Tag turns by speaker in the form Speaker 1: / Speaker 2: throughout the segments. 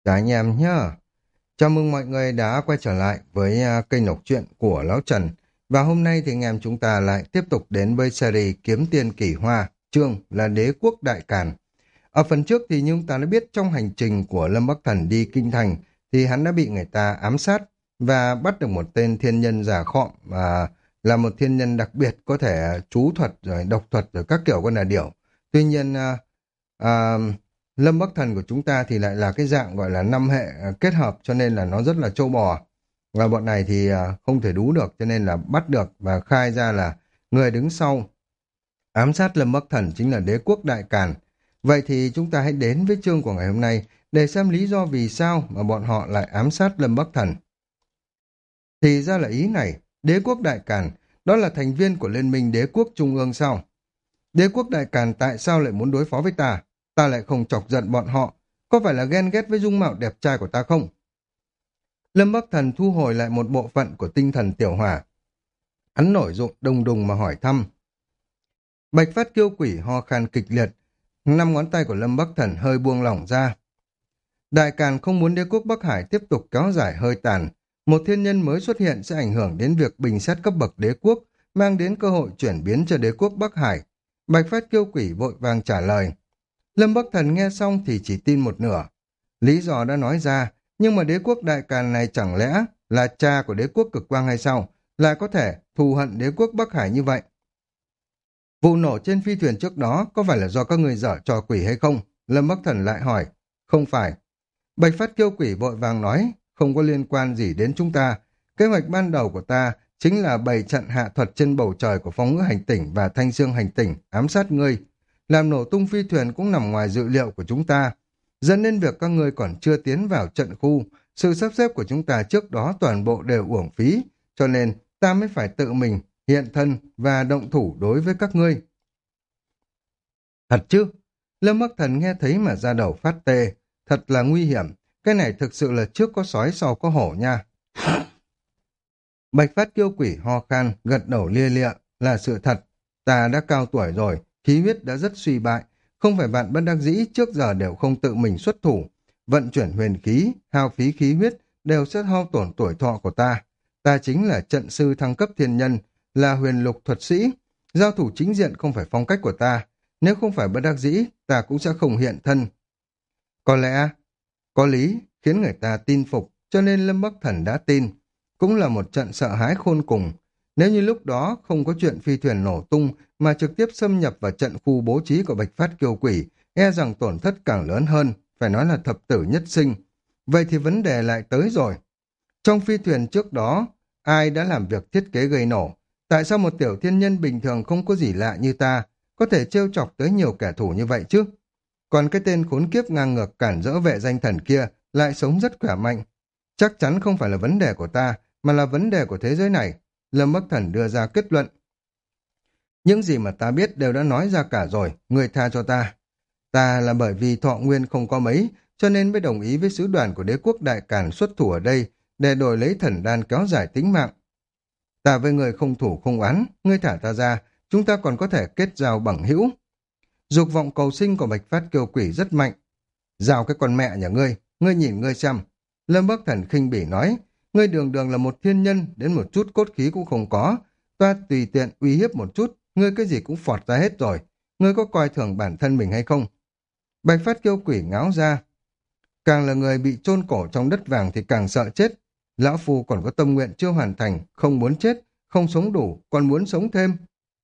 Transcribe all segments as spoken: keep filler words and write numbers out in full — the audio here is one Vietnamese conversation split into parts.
Speaker 1: Cả anh em nhá. Chào mừng mọi người đã quay trở lại với à, kênh đọc truyện của Lão Trần. Và hôm nay thì anh em chúng ta lại tiếp tục đến với series Kiếm Tiên Kỳ Hoa, chương là Đế Quốc Đại Càn. Ở phần trước thì như chúng ta đã biết, trong hành trình của Lâm Bắc Thần đi Kinh Thành thì hắn đã bị người ta ám sát và bắt được một tên thiên nhân giả khọm, và là một thiên nhân đặc biệt có thể trú thuật rồi độc thuật rồi các kiểu con là điểu. Tuy nhiên à, à, Lâm Bắc Thần của chúng ta thì lại là cái dạng gọi là năm hệ à, kết hợp, cho nên là nó rất là trâu bò. Và bọn này thì à, không thể đú được, cho nên là bắt được và khai ra là người đứng sau ám sát Lâm Bắc Thần chính là Đế Quốc Đại Càn. Vậy thì chúng ta hãy đến với chương của ngày hôm nay để xem lý do vì sao mà bọn họ lại ám sát Lâm Bắc Thần. Thì ra là ý này, Đế Quốc Đại Càn, đó là thành viên của Liên minh Đế Quốc Trung ương sao? Đế Quốc Đại Càn tại sao lại muốn đối phó với ta? Ta lại không chọc giận bọn họ. Có phải là ghen ghét với dung mạo đẹp trai của ta không? Lâm Bắc Thần thu hồi lại một bộ phận của tinh thần tiểu hỏa. Hắn nổi dụng đùng đùng mà hỏi thăm. Bạch Phát Kiêu Quỷ ho khan kịch liệt. Năm ngón tay của Lâm Bắc Thần hơi buông lỏng ra. Đại Càn không muốn Đế quốc Bắc Hải tiếp tục kéo dài hơi tàn. Một thiên nhân mới xuất hiện sẽ ảnh hưởng đến việc bình xét cấp bậc đế quốc, mang đến cơ hội chuyển biến cho Đế quốc Bắc Hải. Bạch Phát Kiêu Quỷ vội vàng trả lời. Lâm Bắc Thần nghe xong thì chỉ tin một nửa. Lý do đã nói ra, nhưng mà Đế quốc Đại Càn này chẳng lẽ là cha của Đế quốc Cực Quang hay sao? Lại có thể thù hận Đế quốc Bắc Hải như vậy? Vụ nổ trên phi thuyền trước đó có phải là do các người dở trò quỷ hay không? Lâm Bắc Thần lại hỏi. Không phải. Bạch Phát Kiêu Quỷ vội vàng nói, không có liên quan gì đến chúng ta. Kế hoạch ban đầu của ta chính là bày trận hạ thuật trên bầu trời của Phong Ngữ Hành Tỉnh và Thanh Dương Hành Tỉnh, ám sát ngươi. Làm nổ tung phi thuyền cũng nằm ngoài dự liệu của chúng ta, dẫn đến việc các ngươi còn chưa tiến vào trận khu. Sự sắp xếp của chúng ta trước đó toàn bộ đều uổng phí, cho nên ta mới phải tự mình hiện thân và động thủ đối với các ngươi. Thật chứ? Lâm Bắc Thần nghe thấy mà da đầu phát tê. Thật là nguy hiểm. Cái này thực sự là trước có sói sau có hổ nha. Bạch Phát Kiêu Quỷ ho khan, gật đầu lia lịa. Là sự thật. Ta đã cao tuổi rồi, khí huyết đã rất suy bại. Không phải bạn bất đắc dĩ trước giờ đều không tự mình xuất thủ. Vận chuyển huyền khí, hao phí khí huyết đều sẽ hao tổn tuổi thọ của ta. Ta chính là trận sư thăng cấp thiên nhân, là huyền lục thuật sĩ. Giao thủ chính diện không phải phong cách của ta. Nếu không phải bất đắc dĩ, ta cũng sẽ không hiện thân. Có lẽ, có lý, khiến người ta tin phục, cho nên Lâm Bắc Thần đã tin. Cũng là một trận sợ hãi khôn cùng. Nếu như lúc đó không có chuyện phi thuyền nổ tung mà trực tiếp xâm nhập vào trận khu bố trí của Bạch Phát Kiêu Quỷ, e rằng tổn thất càng lớn hơn, phải nói là thập tử nhất sinh. Vậy thì vấn đề lại tới rồi. Trong phi thuyền trước đó, ai đã làm việc thiết kế gây nổ? Tại sao một tiểu thiên nhân bình thường không có gì lạ như ta có thể trêu chọc tới nhiều kẻ thù như vậy chứ? Còn cái tên khốn kiếp ngang ngược cản rỡ vệ danh thần kia lại sống rất khỏe mạnh. Chắc chắn không phải là vấn đề của ta, mà là vấn đề của thế giới này. Lâm Bắc Thần đưa ra kết luận. Những gì mà ta biết đều đã nói ra cả rồi, người tha cho ta. Ta là bởi vì thọ nguyên không có mấy, cho nên mới đồng ý với sứ đoàn của Đế quốc Đại Càn xuất thủ ở đây để đổi lấy thần đan kéo dài tính mạng. Ta với người không thủ không oán, ngươi thả ta ra, chúng ta còn có thể kết giao bằng hữu. Dục vọng cầu sinh của Bạch Phát Kiêu Quỷ rất mạnh. Giao cái con mẹ nhà ngươi, ngươi nhìn ngươi xem. Lâm Bắc Thần khinh bỉ nói, ngươi đường đường là một thiên nhân, đến một chút cốt khí cũng không có. Ta tùy tiện uy hiếp một chút, ngươi cái gì cũng phọt ra hết rồi. Ngươi có coi thường bản thân mình hay không? Bạch Phát Kiêu Quỷ ngáo ra. Càng là người bị chôn cổ trong đất vàng thì càng sợ chết. Lão Phu còn có tâm nguyện chưa hoàn thành, không muốn chết, không sống đủ, còn muốn sống thêm.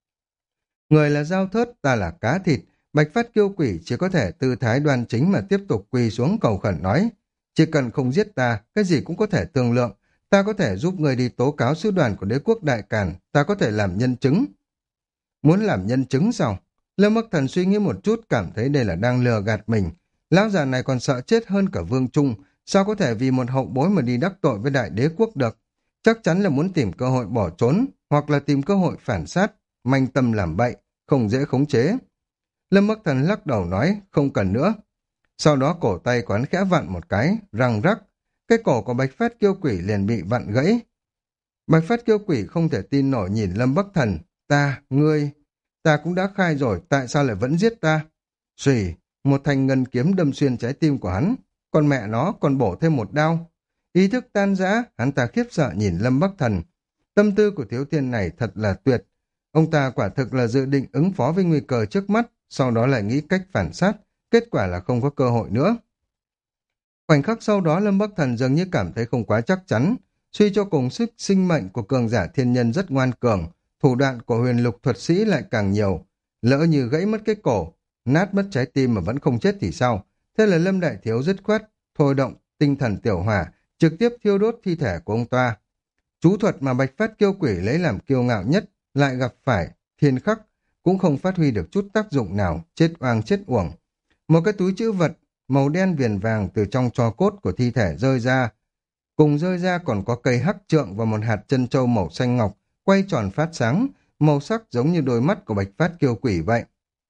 Speaker 1: Người là dao thớt, ta là cá thịt. Bạch Phát Kiêu Quỷ chỉ có thể tư thái đoan chính mà tiếp tục quỳ xuống cầu khẩn nói. Chỉ cần không giết ta, cái gì cũng có thể thương lượng. Ta có thể giúp người đi tố cáo sứ đoàn của Đế quốc Đại Càn, ta có thể làm nhân chứng. Muốn làm nhân chứng sao? Lâm Bắc Thần suy nghĩ một chút, cảm thấy đây là đang lừa gạt mình. Lão già này còn sợ chết hơn cả Vương Trung, sao có thể vì một hậu bối mà đi đắc tội với Đại Đế quốc được? Chắc chắn là muốn tìm cơ hội bỏ trốn, hoặc là tìm cơ hội phản sát, manh tâm làm bậy, không dễ khống chế. Lâm Bắc Thần lắc đầu nói, không cần nữa. Sau đó cổ tay của hắn khẽ vặn một cái, răng rắc. Cái cổ của Bạch Phát Kiêu Quỷ liền bị vặn gãy. Bạch Phát Kiêu Quỷ không thể tin nổi nhìn Lâm Bắc Thần. Ta, ngươi, ta cũng đã khai rồi, tại sao lại vẫn giết ta? Xùy, một thanh ngân kiếm đâm xuyên trái tim của hắn. còn mẹ nó còn bổ thêm một đao. Ý thức tan rã, hắn ta khiếp sợ nhìn Lâm Bắc Thần. Tâm tư của thiếu thiên này thật là tuyệt. Ông ta quả thực là dự định ứng phó với nguy cơ trước mắt, sau đó lại nghĩ cách phản sát, kết quả là không có cơ hội nữa. Khoảnh khắc sau đó Lâm Bắc Thần dường như cảm thấy không quá chắc chắn, suy cho cùng sức sinh mệnh của cường giả thiên nhân rất ngoan cường, thủ đoạn của huyền lục thuật sĩ lại càng nhiều. Lỡ như gãy mất cái cổ, nát mất trái tim mà vẫn không chết thì sao? Thế là Lâm Đại Thiếu dứt khoát, thôi động tinh thần tiểu hỏa, trực tiếp thiêu đốt thi thể của ông ta. Chú thuật mà Bạch Phát Kiêu Quỷ lấy làm kiêu ngạo nhất lại gặp phải thiên khắc, cũng không phát huy được chút tác dụng nào, chết oang chết uổng. Một cái túi trữ vật màu đen viền vàng từ trong tro cốt của thi thể rơi ra. Cùng rơi ra còn có cây hắc trượng và một hạt chân châu màu xanh ngọc, quay tròn phát sáng, màu sắc giống như đôi mắt của Bạch Phát Kiêu Quỷ vậy.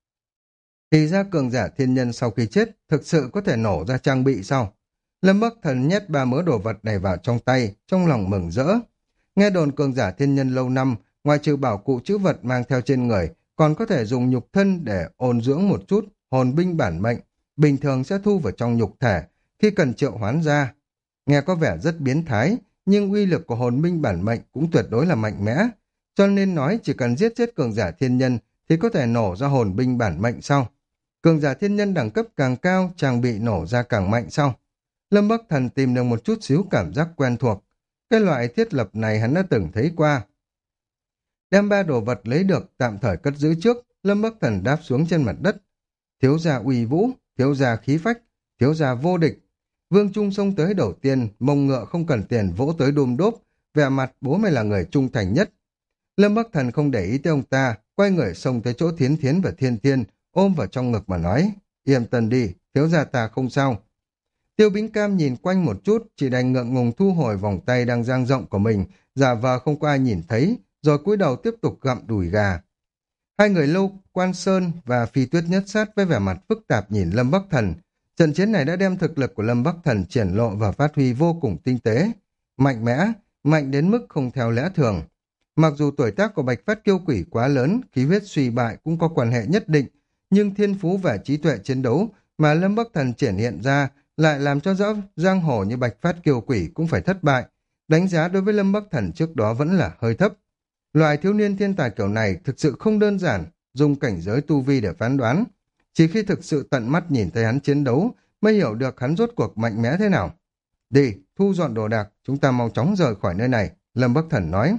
Speaker 1: Thì ra cường giả thiên nhân sau khi chết thực sự có thể nổ ra trang bị sao? Lâm Bắc Thần nhét ba mớ đồ vật này vào trong tay, trong lòng mừng rỡ. Nghe đồn cường giả thiên nhân lâu năm, ngoài trừ bảo cụ trữ vật mang theo trên người, còn có thể dùng nhục thân để ôn dưỡng một chút, hồn binh bản mệnh, bình thường sẽ thu vào trong nhục thể, khi cần triệu hoán ra. Nghe có vẻ rất biến thái, nhưng uy lực của hồn binh bản mệnh cũng tuyệt đối là mạnh mẽ. Cho nên nói chỉ cần giết chết cường giả thiên nhân thì có thể nổ ra hồn binh bản mệnh sau. Cường giả thiên nhân đẳng cấp càng cao, trang bị nổ ra càng mạnh sau. Lâm Bắc Thần tìm được một chút xíu cảm giác quen thuộc. Cái loại thiết lập này hắn đã từng thấy qua. Đem ba đồ vật lấy được tạm thời cất giữ trước, Lâm Bắc Thần đáp xuống trên mặt đất. Thiếu gia uy vũ, thiếu gia khí phách, thiếu gia vô địch. Vương Trung xông tới đầu tiên, mông ngựa không cần tiền vỗ tới đôm đốp, vẻ mặt bố mày là người trung thành nhất. Lâm Bắc Thần không để ý tới ông ta, quay người xông tới chỗ Thiến Thiến và Thiên Thiên, ôm vào trong ngực mà nói, yên tâm đi, thiếu gia ta không sao. Tiêu Bính Cam nhìn quanh một chút, chỉ đành ngượng ngùng thu hồi vòng tay đang dang rộng của mình, giả vờ không có ai nhìn thấy, rồi cúi đầu tiếp tục gặm đùi gà. Hai người Lâu Quan Sơn và Phi Tuyết Nhất Sát với vẻ mặt phức tạp nhìn Lâm Bắc Thần. Trận chiến này đã đem thực lực của Lâm Bắc Thần triển lộ và phát huy vô cùng tinh tế, mạnh mẽ, mạnh đến mức không theo lẽ thường. Mặc dù tuổi tác của Bạch Phát Kiêu Quỷ quá lớn, khí huyết suy bại cũng có quan hệ nhất định, nhưng thiên phú và trí tuệ chiến đấu mà Lâm Bắc Thần triển hiện ra lại làm cho dã giang hồ như Bạch Phát Kiêu Quỷ cũng phải thất bại. Đánh giá đối với Lâm Bắc Thần trước đó vẫn là hơi thấp. Loại thiếu niên thiên tài kiểu này thực sự không đơn giản, dùng cảnh giới tu vi để phán đoán. Chỉ khi thực sự tận mắt nhìn thấy hắn chiến đấu mới hiểu được hắn rốt cuộc mạnh mẽ thế nào. Đi, thu dọn đồ đạc, chúng ta mau chóng rời khỏi nơi này, Lâm Bắc Thần nói.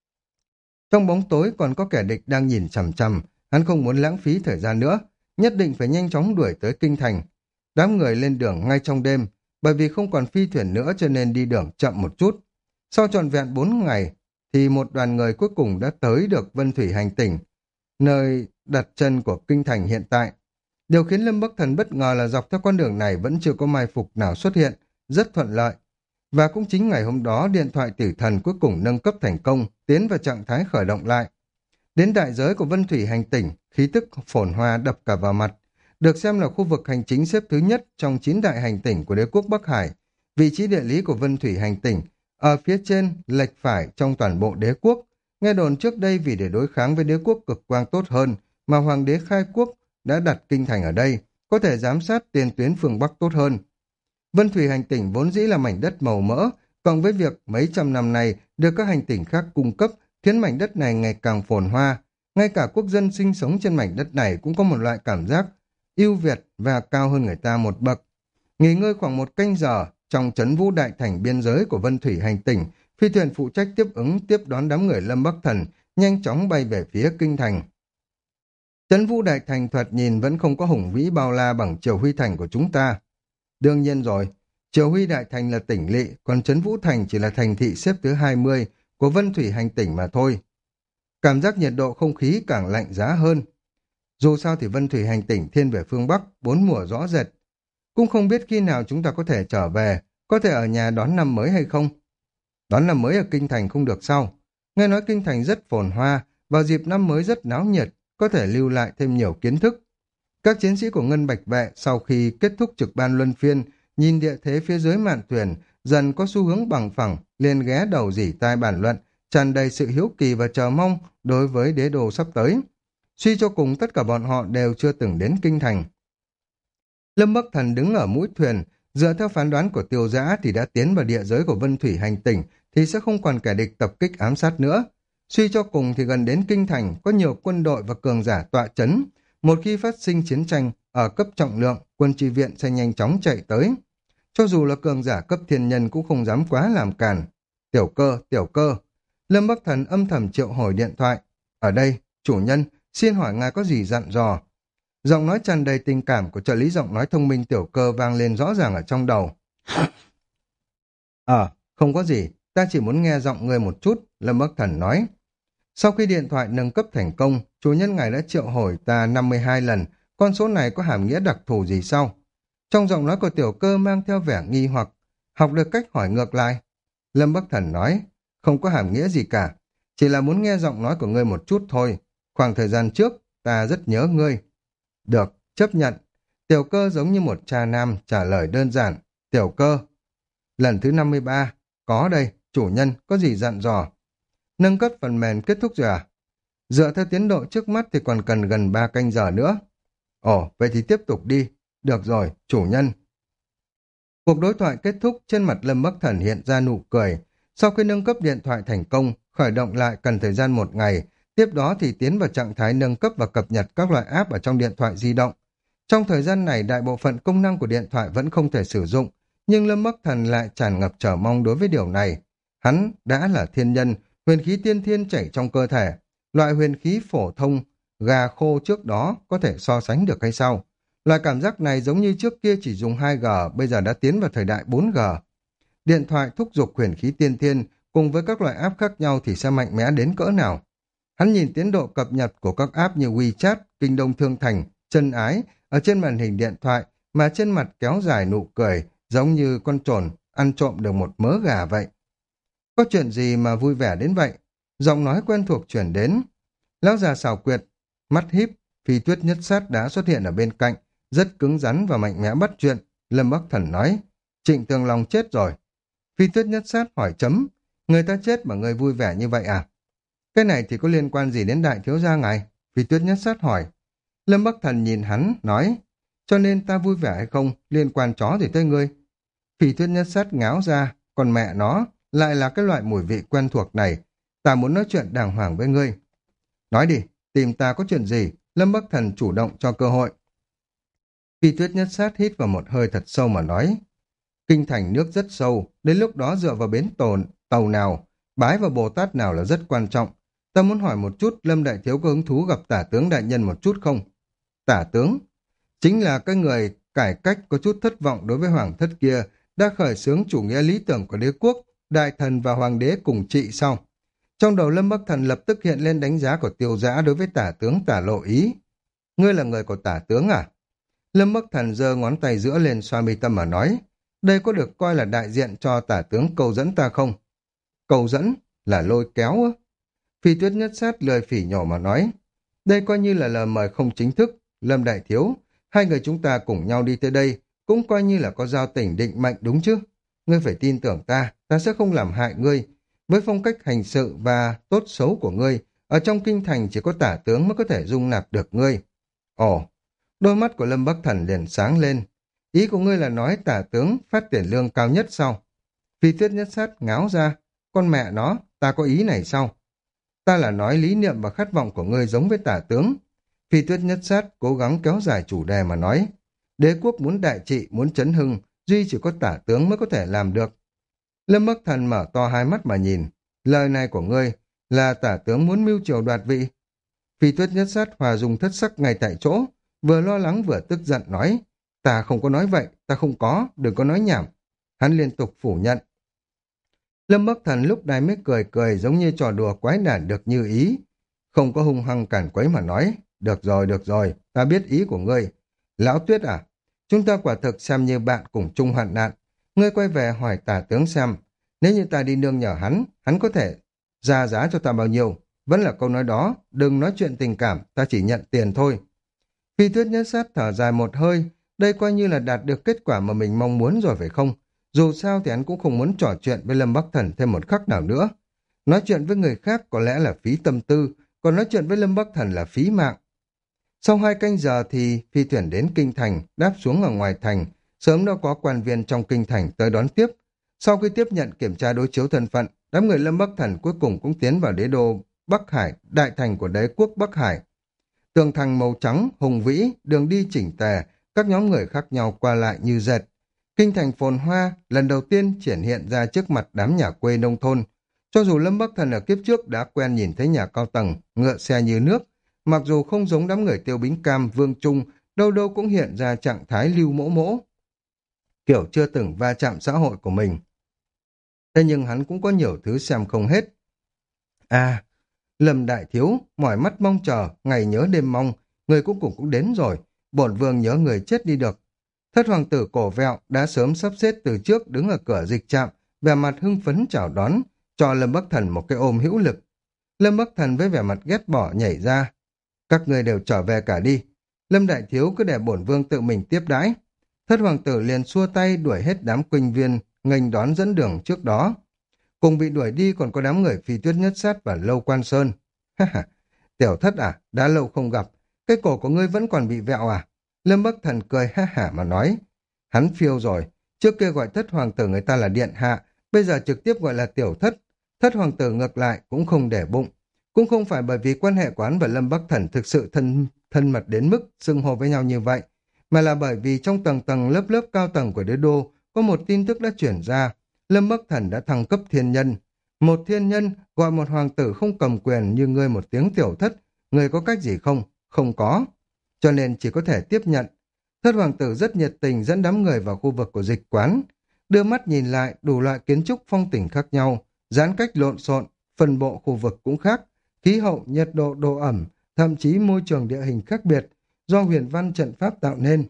Speaker 1: Trong bóng tối còn có kẻ địch đang nhìn chằm chằm, hắn không muốn lãng phí thời gian nữa, nhất định phải nhanh chóng đuổi tới kinh thành. Đám người lên đường ngay trong đêm, bởi vì không còn phi thuyền nữa cho nên đi đường chậm một chút. Sau trọn vẹn bốn ngày, thì một đoàn người cuối cùng đã tới được Vân Thủy Hành Tỉnh, nơi đặt chân của kinh thành hiện tại. Điều khiến Lâm Bắc Thần bất ngờ là dọc theo con đường này vẫn chưa có mai phục nào xuất hiện, rất thuận lợi. Và cũng chính ngày hôm đó, điện thoại tử thần cuối cùng nâng cấp thành công, tiến vào trạng thái khởi động lại. Đến đại giới của Vân Thủy Hành Tỉnh, khí tức phồn hoa đập cả vào mặt. Được xem là khu vực hành chính xếp thứ nhất trong chín đại hành tỉnh của đế quốc Bắc Hải. Vị trí địa lý của Vân Thủy Hành Tỉnh ở phía trên, lệch phải trong toàn bộ đế quốc. Nghe đồn trước đây vì để đối kháng với đế quốc cực quang tốt hơn mà hoàng đế khai quốc đã đặt kinh thành ở đây, có thể giám sát tiền tuyến phương Bắc tốt hơn. Vân Thủy Hành Tỉnh vốn dĩ là mảnh đất màu mỡ, cộng với việc mấy trăm năm nay được các hành tỉnh khác cung cấp khiến mảnh đất này ngày càng phồn hoa. Ngay cả quốc dân sinh sống trên mảnh đất này cũng có một loại cảm giác ưu việt và cao hơn người ta một bậc. Nghỉ ngơi khoảng một canh giờ, trong trấn Vũ Đại Thành biên giới của Vân Thủy Hành Tỉnh, phi thuyền phụ trách tiếp ứng tiếp đón đám người Lâm Bắc Thần, nhanh chóng bay về phía kinh thành. Trấn Vũ Đại Thành thoạt nhìn vẫn không có hùng vĩ bao la bằng Triều Huy Thành của chúng ta. Đương nhiên rồi, Triều Huy Đại Thành là tỉnh lỵ, còn Trấn Vũ Thành chỉ là thành thị xếp thứ hai mươi của Vân Thủy Hành Tỉnh mà thôi. Cảm giác nhiệt độ không khí càng lạnh giá hơn. Dù sao thì Vân Thủy Hành Tỉnh thiên về phương Bắc, bốn mùa rõ rệt. Cũng không biết khi nào chúng ta có thể trở về, có thể ở nhà đón năm mới hay không. Đón năm mới ở Kinh Thành không được sao? Nghe nói Kinh Thành rất phồn hoa, vào dịp năm mới rất náo nhiệt, có thể lưu lại thêm nhiều kiến thức. Các chiến sĩ của Ngân Bạch Vệ sau khi kết thúc trực ban luân phiên, nhìn địa thế phía dưới mạn thuyền, dần có xu hướng bằng phẳng, liền ghé đầu dỉ tai bàn luận, tràn đầy sự hiếu kỳ và chờ mong đối với đế đô sắp tới. Suy cho cùng tất cả bọn họ đều chưa từng đến kinh thành. Lâm Bắc Thần đứng ở mũi thuyền, Dựa theo phán đoán của Tiêu Dã thì đã tiến vào địa giới của Vân Thủy hành tỉnh thì sẽ không còn kẻ địch tập kích ám sát nữa. Suy cho cùng thì gần đến kinh thành có nhiều quân đội và cường giả tọa chấn. Một khi phát sinh chiến tranh ở cấp trọng lượng, quân tri viện sẽ nhanh chóng chạy tới. Cho dù là cường giả cấp thiên nhân cũng không dám quá làm cản. Tiểu cơ, tiểu cơ. Lâm Bắc Thần âm thầm triệu hồi điện thoại. Ở đây, chủ nhân, xin hỏi ngài có gì dặn dò? Giọng nói tràn đầy tình cảm của trợ lý giọng nói thông minh tiểu cơ vang lên rõ ràng ở trong đầu. Ờ, không có gì, ta chỉ muốn nghe giọng ngươi một chút, Lâm Bắc Thần nói. Sau khi điện thoại nâng cấp thành công, chủ nhân ngài đã triệu hồi ta năm mươi hai lần, con số này có hàm nghĩa đặc thù gì sao? Trong giọng nói của tiểu cơ mang theo vẻ nghi hoặc, học được cách hỏi ngược lại. Lâm Bắc Thần nói, không có hàm nghĩa gì cả, chỉ là muốn nghe giọng nói của ngươi một chút thôi. Khoảng thời gian trước, ta rất nhớ ngươi. Được, chấp nhận. Tiểu cơ giống như một cha nam trả lời đơn giản. Tiểu cơ. Lần thứ năm mươi ba, có đây, chủ nhân, có gì dặn dò? Nâng cấp phần mềm kết thúc rồi à? Dựa theo tiến độ trước mắt thì còn cần gần ba canh giờ nữa. Ồ, vậy thì tiếp tục đi. Được rồi, chủ nhân. Cuộc đối thoại kết thúc, trên mặt Lâm Bắc Thần hiện ra nụ cười. Sau khi nâng cấp điện thoại thành công, khởi động lại cần thời gian một ngày, tiếp đó thì tiến vào trạng thái nâng cấp và cập nhật các loại app ở trong điện thoại di động. Trong thời gian này, đại bộ phận công năng của điện thoại vẫn không thể sử dụng, nhưng Lâm Bắc Thần lại tràn ngập chờ mong đối với điều này. Hắn đã là thiên nhân, huyền khí tiên thiên chảy trong cơ thể. Loại huyền khí phổ thông, gà khô trước đó có thể so sánh được hay sao? Loại cảm giác này giống như trước kia chỉ dùng hai G, bây giờ đã tiến vào thời đại bốn G. Điện thoại thúc giục huyền khí tiên thiên cùng với các loại app khác nhau thì sẽ mạnh mẽ đến cỡ nào? Hắn nhìn tiến độ cập nhật của các app như WeChat, Kinh Đông Thương Thành, Chân Ái ở trên màn hình điện thoại mà trên mặt kéo dài nụ cười giống như con trồn ăn trộm được một mớ gà vậy. Có chuyện gì mà vui vẻ đến vậy? Giọng nói quen thuộc chuyển đến. Lão già xảo quyệt, mắt híp, Phi Tuyết Nhất Sát đã xuất hiện ở bên cạnh, rất cứng rắn và mạnh mẽ bắt chuyện. Lâm Bắc Thần nói, Trịnh Tường Long chết rồi. Phi Tuyết Nhất Sát hỏi chấm, người ta chết mà người vui vẻ như vậy à? Cái này thì có liên quan gì đến đại thiếu gia ngài? Phi Tuyết Nhất Sát hỏi. Lâm Bắc Thần nhìn hắn, nói, cho nên ta vui vẻ hay không, liên quan chó gì tới ngươi? Phi Tuyết Nhất Sát ngáo ra, còn mẹ nó, lại là cái loại mùi vị quen thuộc này. Ta muốn nói chuyện đàng hoàng với ngươi. Nói đi, tìm ta có chuyện gì? Lâm Bắc Thần chủ động cho cơ hội. Phi Tuyết Nhất Sát hít vào một hơi thật sâu mà nói, kinh thành nước rất sâu, đến lúc đó dựa vào bến tồn, tàu nào, bái vào Bồ Tát nào là rất quan trọng. Ta muốn hỏi một chút, Lâm Đại Thiếu có hứng thú gặp tả tướng đại nhân một chút không? Tả tướng? Chính là cái người cải cách có chút thất vọng đối với hoàng thất kia, đã khởi xướng chủ nghĩa lý tưởng của đế quốc, đại thần và hoàng đế cùng trị sau. Trong đầu Lâm Bắc Thần lập tức hiện lên đánh giá của Tiêu Dã đối với tả tướng Tả Lộ Ý. Ngươi là người của tả tướng à? Lâm Bắc Thần giơ ngón tay giữa lên xoa mi tâm mà nói, đây có được coi là đại diện cho tả tướng cầu dẫn ta không? Cầu dẫn? Là lôi kéo á? Phi Tuyết Nhất Sát lười phỉ nhổ mà nói, đây coi như là lời mời không chính thức. Lâm Đại Thiếu, hai người chúng ta cùng nhau đi tới đây, cũng coi như là có giao tình định mệnh đúng chứ? Ngươi phải tin tưởng ta, ta sẽ không làm hại ngươi. Với phong cách hành sự và tốt xấu của ngươi, ở trong kinh thành chỉ có tả tướng mới có thể dung nạp được ngươi. Ồ, đôi mắt của Lâm Bắc Thần liền sáng lên. Ý của ngươi là nói tả tướng phát tiền lương cao nhất sao? Phi Tuyết Nhất Sát ngáo ra, con mẹ nó, ta có ý này sao? Ta là nói lý niệm và khát vọng của ngươi giống với tả tướng. Phi Tuyết Nhất Sát cố gắng kéo dài chủ đề mà nói, đế quốc muốn đại trị, muốn chấn hưng, duy chỉ có tả tướng mới có thể làm được. Lâm Bắc Thần mở to hai mắt mà nhìn, lời này của ngươi là tả tướng muốn mưu triều đoạt vị. Phi Tuyết Nhất Sát hòa dùng thất sắc ngay tại chỗ, vừa lo lắng vừa tức giận nói, ta không có nói vậy, ta không có, đừng có nói nhảm. Hắn liên tục phủ nhận. Lâm Bắc Thần lúc này mới cười cười giống như trò đùa quái đản được như ý. Không có hung hăng cản quấy mà nói, được rồi, được rồi, ta biết ý của ngươi. Lão Tuyết à, chúng ta quả thực xem như bạn cùng chung hoạn nạn. Ngươi quay về hỏi tả tướng xem, nếu như ta đi nương nhờ hắn, hắn có thể ra giá cho ta bao nhiêu? Vẫn là câu nói đó, đừng nói chuyện tình cảm, ta chỉ nhận tiền thôi. Phi Tuyết Nhất Sát thở dài một hơi, đây coi như là đạt được kết quả mà mình mong muốn rồi phải không? Dù sao thì hắn cũng không muốn trò chuyện với Lâm Bắc Thần thêm một khắc nào nữa. Nói chuyện với người khác có lẽ là phí tâm tư, còn nói chuyện với Lâm Bắc Thần là phí mạng. Sau hai canh giờ thì phi thuyền đến kinh thành, đáp xuống ở ngoài thành, Sớm đã có quan viên trong kinh thành tới đón tiếp. Sau khi tiếp nhận kiểm tra đối chiếu thân phận, đám người Lâm Bắc Thần cuối cùng cũng tiến vào đế đô Bắc Hải, đại thành của đế quốc Bắc Hải. Tường thành màu trắng, hùng vĩ, đường đi chỉnh tề, các nhóm người khác nhau qua lại như dệt. Kinh thành phồn hoa, lần đầu tiên triển hiện ra trước mặt đám nhà quê nông thôn. Cho dù Lâm Bắc Thần ở kiếp trước đã quen nhìn thấy nhà cao tầng, ngựa xe như nước, mặc dù không giống đám người Tiêu Bính Cam, Vương Trung, đâu đâu cũng hiện ra trạng thái lưu mỗ mỗ, kiểu chưa từng va chạm xã hội của mình. Thế nhưng hắn cũng có nhiều thứ xem không hết. À, Lâm đại thiếu, mỏi mắt mong chờ, ngày nhớ đêm mong, người cuối cùng cũng đến rồi, bổn vương nhớ người chết đi được. Thất hoàng tử cổ vẹo đã sớm sắp xếp từ trước đứng ở cửa dịch trạm, vẻ mặt hưng phấn chào đón, cho Lâm Bắc Thần một cái ôm hữu lực. Lâm Bắc Thần với vẻ mặt ghét bỏ nhảy ra. Các người đều trở về cả đi. Lâm đại thiếu cứ để bổn vương tự mình tiếp đãi. Thất hoàng tử liền xua tay đuổi hết đám quỳnh viên, nghênh đón dẫn đường trước đó. Cùng bị đuổi đi còn có đám người Phi Tuyết Nhất Sát và Lâu Quan Sơn. Tiểu thất à, đã lâu không gặp, cái cổ của ngươi vẫn còn bị vẹo à? Lâm Bắc Thần cười ha hả mà nói. Hắn phiêu rồi, trước kia gọi thất hoàng tử người ta là điện hạ, bây giờ trực tiếp gọi là tiểu thất. Thất hoàng tử ngược lại cũng không để bụng. Cũng không phải bởi vì quan hệ của hắn và Lâm Bắc Thần thực sự thân thân mật đến mức xưng hô với nhau như vậy, mà là bởi vì trong tầng tầng lớp lớp cao tầng của đế đô có một tin tức đã chuyển ra. Lâm Bắc Thần đã thăng cấp thiên nhân. Một thiên nhân gọi một hoàng tử không cầm quyền như ngươi một tiếng tiểu thất, ngươi có cách gì không? Không có. Cho nên chỉ có thể tiếp nhận. Thất hoàng tử rất nhiệt tình dẫn đám người vào khu vực của dịch quán. Đưa mắt nhìn lại đủ loại kiến trúc phong tình khác nhau, giãn cách lộn xộn, phân bộ khu vực cũng khác, khí hậu, nhiệt độ, độ ẩm, thậm chí môi trường địa hình khác biệt, do huyền văn trận pháp tạo nên.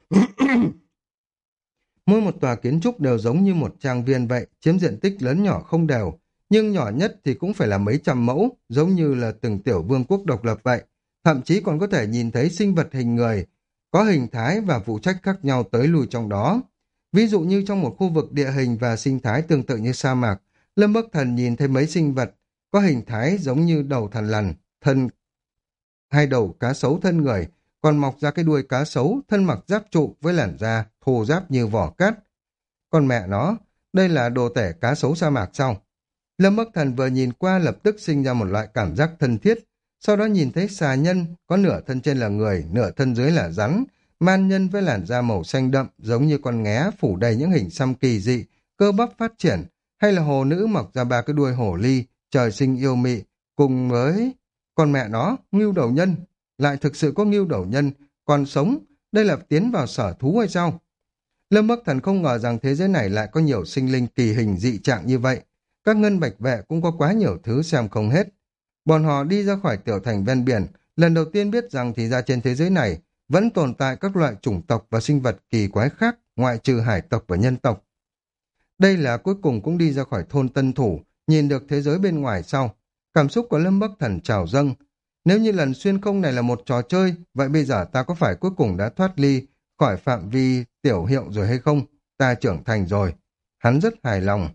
Speaker 1: Mỗi một tòa kiến trúc đều giống như một trang viên vậy, chiếm diện tích lớn nhỏ không đều, nhưng nhỏ nhất thì cũng phải là mấy trăm mẫu, giống như là từng tiểu vương quốc độc lập vậy. Thậm chí còn có thể nhìn thấy sinh vật hình người, có hình thái và phụ trách khác nhau tới lui trong đó. Ví dụ như trong một khu vực địa hình và sinh thái tương tự như sa mạc, Lâm Bắc Thần nhìn thấy mấy sinh vật có hình thái giống như đầu thằn lằn, thân hai đầu cá sấu thân người, còn mọc ra cái đuôi cá sấu, thân mặc giáp trụ với làn da thô ráp như vỏ cát. Con mẹ nó, đây là đồ tể cá sấu sa mạc sao? Lâm Bắc Thần vừa nhìn qua lập tức sinh ra một loại cảm giác thân thiết, sau đó nhìn thấy xà nhân, có nửa thân trên là người, nửa thân dưới là rắn, man nhân với làn da màu xanh đậm giống như con nghé phủ đầy những hình xăm kỳ dị, cơ bắp phát triển, hay là hồ nữ mọc ra ba cái đuôi hổ ly, trời sinh yêu mị, cùng với... Con mẹ nó, ngưu đầu nhân, lại thực sự có ngưu đầu nhân, còn sống, đây là tiến vào sở thú hay sao? Lâm Bắc Thần không ngờ rằng thế giới này lại có nhiều sinh linh kỳ hình dị trạng như vậy. Các ngân bạch vệ cũng có quá nhiều thứ xem không hết. Bọn họ đi ra khỏi tiểu thành ven biển, lần đầu tiên biết rằng thì ra trên thế giới này vẫn tồn tại các loại chủng tộc và sinh vật kỳ quái khác, ngoại trừ hải tộc và nhân tộc. Đây là cuối cùng cũng đi ra khỏi thôn Tân Thủ, nhìn được thế giới bên ngoài sau. Cảm xúc của Lâm Bắc Thần trào dâng. Nếu như lần xuyên không này là một trò chơi, vậy bây giờ ta có phải cuối cùng đã thoát ly khỏi phạm vi tiểu hiệu rồi hay không? Ta trưởng thành rồi. Hắn rất hài lòng.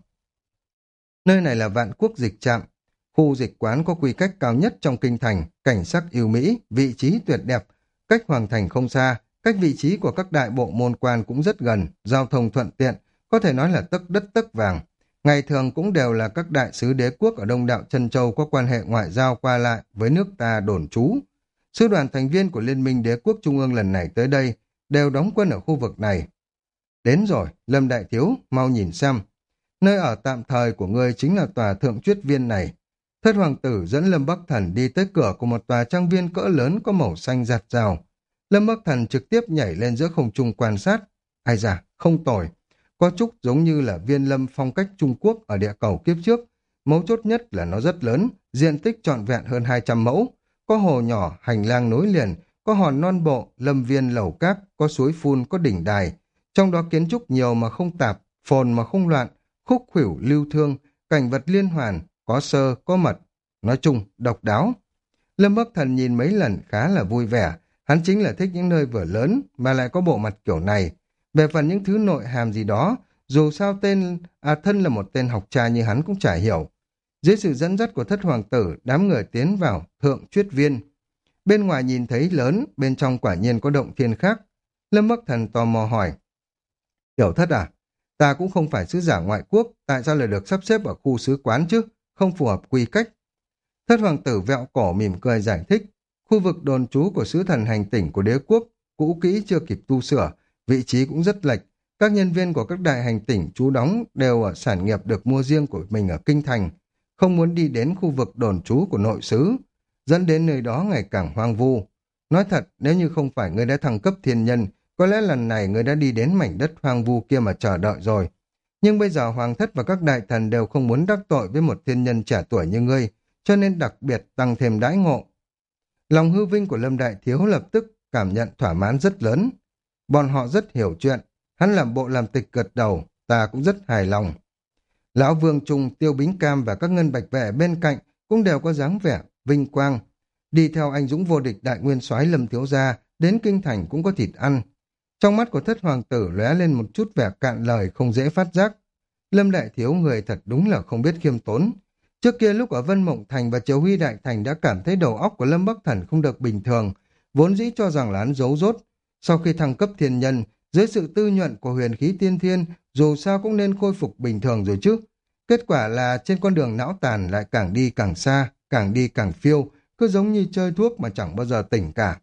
Speaker 1: Nơi này là Vạn Quốc dịch trạm. Khu dịch quán có quy cách cao nhất trong kinh thành, cảnh sắc yêu mỹ, vị trí tuyệt đẹp, cách hoàng thành không xa, cách vị trí của các đại bộ môn quan cũng rất gần, giao thông thuận tiện, có thể nói là tấc đất tấc vàng. Ngày thường cũng đều là các đại sứ đế quốc ở Đông Đạo Chân Châu có quan hệ ngoại giao qua lại với nước ta đồn trú. Sư đoàn thành viên của Liên minh Đế quốc Trung ương lần này tới đây đều đóng quân ở khu vực này. Đến rồi, Lâm Đại Thiếu, mau nhìn xem. Nơi ở tạm thời của ngươi chính là tòa thượng truyết viên này. Thất hoàng tử dẫn Lâm Bắc Thần đi tới cửa của một tòa trang viên cỡ lớn có màu xanh rạt rào. Lâm Bắc Thần trực tiếp nhảy lên giữa không trung quan sát. Ai da, không tồi. Có chút giống như là viên lâm phong cách Trung Quốc ở địa cầu kiếp trước. Mấu chốt nhất là nó rất lớn, diện tích trọn vẹn hơn hai trăm mẫu. Có hồ nhỏ, hành lang nối liền, có hòn non bộ, lâm viên lầu cát, có suối phun, có đỉnh đài. Trong đó kiến trúc nhiều mà không tạp, phồn mà không loạn, khúc khuỷu lưu thương, cảnh vật liên hoàn, có sơ, có mật. Nói chung, độc đáo. Lâm Bắc Thần nhìn mấy lần khá là vui vẻ. Hắn chính là thích những nơi vừa lớn mà lại có bộ mặt kiểu này. Về phần những thứ nội hàm gì đó, dù sao tên, à thân là một tên học trà như hắn cũng chả hiểu. Dưới sự dẫn dắt của thất hoàng tử, đám người tiến vào thượng truyết viên. Bên ngoài nhìn thấy lớn, bên trong quả nhiên có động thiên khác. Lâm Bắc Thần tò mò hỏi. Tiểu thất à, ta cũng không phải sứ giả ngoại quốc, tại sao lại được sắp xếp ở khu sứ quán chứ, không phù hợp quy cách. Thất hoàng tử vẹo cổ mỉm cười giải thích, khu vực đồn trú của sứ thần hành tỉnh của đế quốc, cũ kỹ chưa kịp tu sửa, vị trí cũng rất lệch. Các nhân viên của các đại hành tỉnh trú đóng đều ở sản nghiệp được mua riêng của mình ở kinh thành, không muốn đi đến khu vực đồn trú của nội sứ, dẫn đến nơi đó ngày càng hoang vu. Nói thật, nếu như không phải ngươi đã thăng cấp thiên nhân, có lẽ lần này ngươi đã đi đến mảnh đất hoang vu kia mà chờ đợi rồi. Nhưng bây giờ hoàng thất và các đại thần đều không muốn đắc tội với một thiên nhân trẻ tuổi như ngươi, cho nên đặc biệt tăng thêm đãi ngộ. Lòng hư vinh của Lâm Đại Thiếu lập tức cảm nhận thỏa mãn rất lớn. Bọn họ rất hiểu chuyện, hắn làm bộ làm tịch gật đầu, ta cũng rất hài lòng. Lão Vương Trung, Tiêu Bính Cam và các ngân bạch vệ bên cạnh cũng đều có dáng vẻ vinh quang. Đi theo anh dũng vô địch đại nguyên soái Lâm Thiếu Gia, đến kinh thành cũng có thịt ăn. Trong mắt của thất hoàng tử lóe lên một chút vẻ cạn lời không dễ phát giác. Lâm Đại Thiếu người thật đúng là không biết khiêm tốn. Trước kia lúc ở Vân Mộng Thành và Triều Huy Đại Thành đã cảm thấy đầu óc của Lâm Bắc Thần không được bình thường, vốn dĩ cho rằng là hắn giấu rốt. Sau khi thăng cấp thiên nhân, dưới sự tư nhuận của huyền khí tiên thiên, dù sao cũng nên khôi phục bình thường rồi chứ. Kết quả là trên con đường não tàn lại càng đi càng xa, càng đi càng phiêu, cứ giống như chơi thuốc mà chẳng bao giờ tỉnh cả.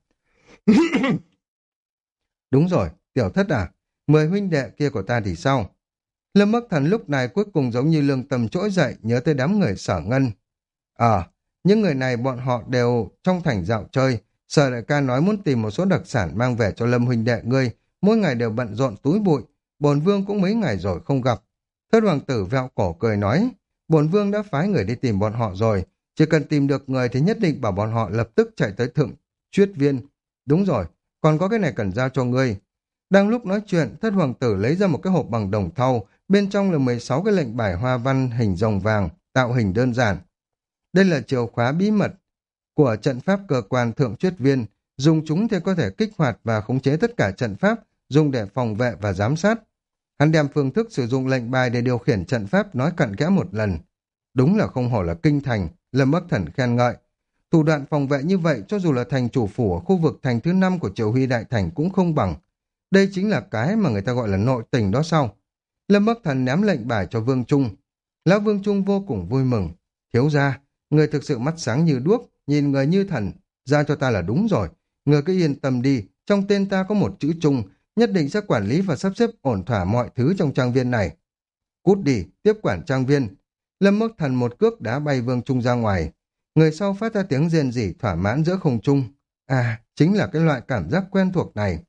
Speaker 1: Đúng rồi, tiểu thất à, mười huynh đệ kia của ta thì sao? Lâm Bắc Thần lúc này cuối cùng giống như lương tâm trỗi dậy, nhớ tới đám người Sở Ngân. Ờ, những người này bọn họ đều trong thành dạo chơi. Sở đại ca nói muốn tìm một số đặc sản mang về cho Lâm huynh đệ ngươi, mỗi ngày đều bận rộn túi bụi. Bổn vương cũng mấy ngày rồi không gặp. Thất hoàng tử vẹo cổ cười nói, bổn vương đã phái người đi tìm bọn họ rồi, chỉ cần tìm được người thì nhất định bảo bọn họ lập tức chạy tới thượng chuyết viên. Đúng rồi, còn có cái này cần giao cho ngươi. Đang lúc nói chuyện, thất hoàng tử lấy ra một cái hộp bằng đồng thau, bên trong là mười sáu cái lệnh bài hoa văn hình rồng vàng, tạo hình đơn giản. Đây là chìa khóa bí mật của trận pháp cơ quan thượng chuyết viên, dùng chúng thì có thể kích hoạt và khống chế tất cả trận pháp, dùng để phòng vệ và giám sát. Hắn đem phương thức sử dụng lệnh bài để điều khiển trận pháp nói cặn kẽ một lần. Đúng là không hổ là kinh thành, Lâm Bắc Thần khen ngợi. Thủ đoạn phòng vệ như vậy cho dù là thành chủ phủ ở khu vực thành thứ năm của Triều Huy Đại Thành cũng không bằng. Đây chính là cái mà người ta gọi là nội tình đó sao? Lâm Bắc Thần ném lệnh bài cho Vương Trung. Lão Vương Trung vô cùng vui mừng. Thiếu gia, người thực sự mắt sáng như đuốc, nhìn người như thần, ra cho ta là đúng rồi. Người cứ yên tâm đi, trong tên ta có một chữ Trung, nhất định sẽ quản lý và sắp xếp ổn thỏa mọi thứ trong trang viên này. Cút đi, tiếp quản trang viên. Lâm Bắc Thần một cước đá bay Vương Trung ra ngoài. Người sau phát ra tiếng rên rỉ thỏa mãn giữa không trung. À, chính là cái loại cảm giác quen thuộc này.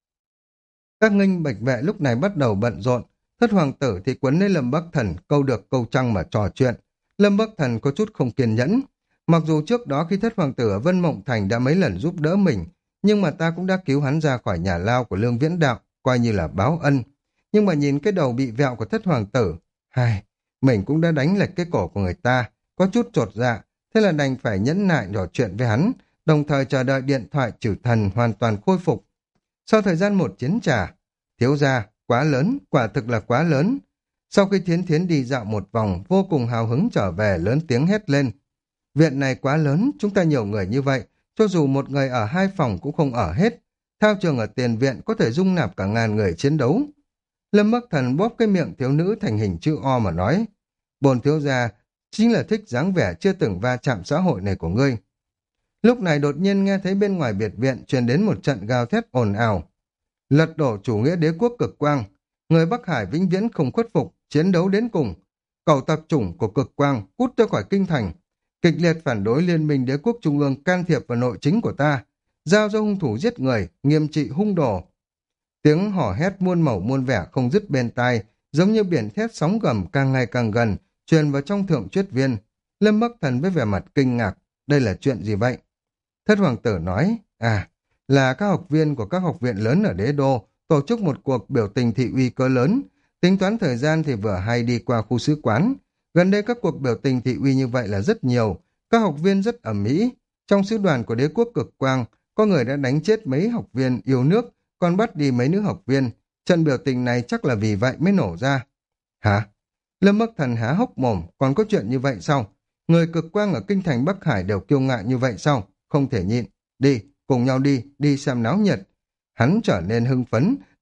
Speaker 1: Các nghênh bạch vệ lúc này bắt đầu bận rộn. Thất hoàng tử thì quấn lấy Lâm Bắc Thần, câu được câu trăng mà trò chuyện. Lâm Bắc Thần có chút không kiên nhẫn. Mặc dù trước đó khi thất hoàng tử ở Vân Mộng Thành đã mấy lần giúp đỡ mình, nhưng mà ta cũng đã cứu hắn ra khỏi nhà lao của Lương Viễn Đạo, coi như là báo ân. Nhưng mà nhìn cái đầu bị vẹo của thất hoàng tử, hai, mình cũng đã đánh lệch cái cổ của người ta, có chút chột dạ, thế là đành phải nhẫn nại trò chuyện với hắn, đồng thời chờ đợi điện thoại trừ thần hoàn toàn khôi phục. Sau thời gian một chiến trà, thiếu gia, quá lớn, quả thực là quá lớn. Sau khi Thiến Thiến đi dạo một vòng, vô cùng hào hứng trở về lớn tiếng hét lên. Viện này quá lớn, chúng ta nhiều người như vậy, cho dù một người ở hai phòng cũng không ở hết. Thao trường ở tiền viện có thể dung nạp cả ngàn người chiến đấu. Lâm Bắc Thần bóp cái miệng thiếu nữ thành hình chữ O mà nói. Bồn thiếu gia chính là thích dáng vẻ chưa từng va chạm xã hội này của ngươi. Lúc này đột nhiên nghe thấy bên ngoài biệt viện truyền đến một trận gào thét ồn ào. Lật đổ chủ nghĩa đế quốc cực quang, người Bắc Hải vĩnh viễn không khuất phục, chiến đấu đến cùng. Cầu tập chủng của cực quang cút ra khỏi kinh thành, kịch liệt phản đối liên minh đế quốc trung ương can thiệp vào nội chính của ta, giao cho hung thủ giết người, nghiêm trị hung đồ. Tiếng hò hét muôn màu muôn vẻ không dứt bên tai, giống như biển thét sóng gầm càng ngày càng gần, truyền vào trong thượng chuyết viên. Lâm Bắc Thần với vẻ mặt kinh ngạc, đây là chuyện gì vậy? Thất hoàng tử nói, à, là các học viên của các học viện lớn ở đế đô tổ chức một cuộc biểu tình thị uy cỡ lớn, tính toán thời gian thì vừa hay đi qua khu sứ quán. Gần đây các cuộc biểu tình thị uy như vậy là rất nhiều, các học viên rất ầm ĩ. Trong sứ đoàn của đế quốc cực quang, có người đã đánh chết mấy học viên yêu nước, còn bắt đi mấy nữ học viên. Trận biểu tình này chắc là vì vậy mới nổ ra. Hả? Lâm Bắc Thần há hốc mồm, còn có chuyện như vậy sao? Người cực quang ở kinh thành Bắc Hải đều kiêu ngạo như vậy sao? Không thể nhịn. Đi, cùng nhau đi, đi xem náo nhiệt. Hắn trở nên hưng phấn,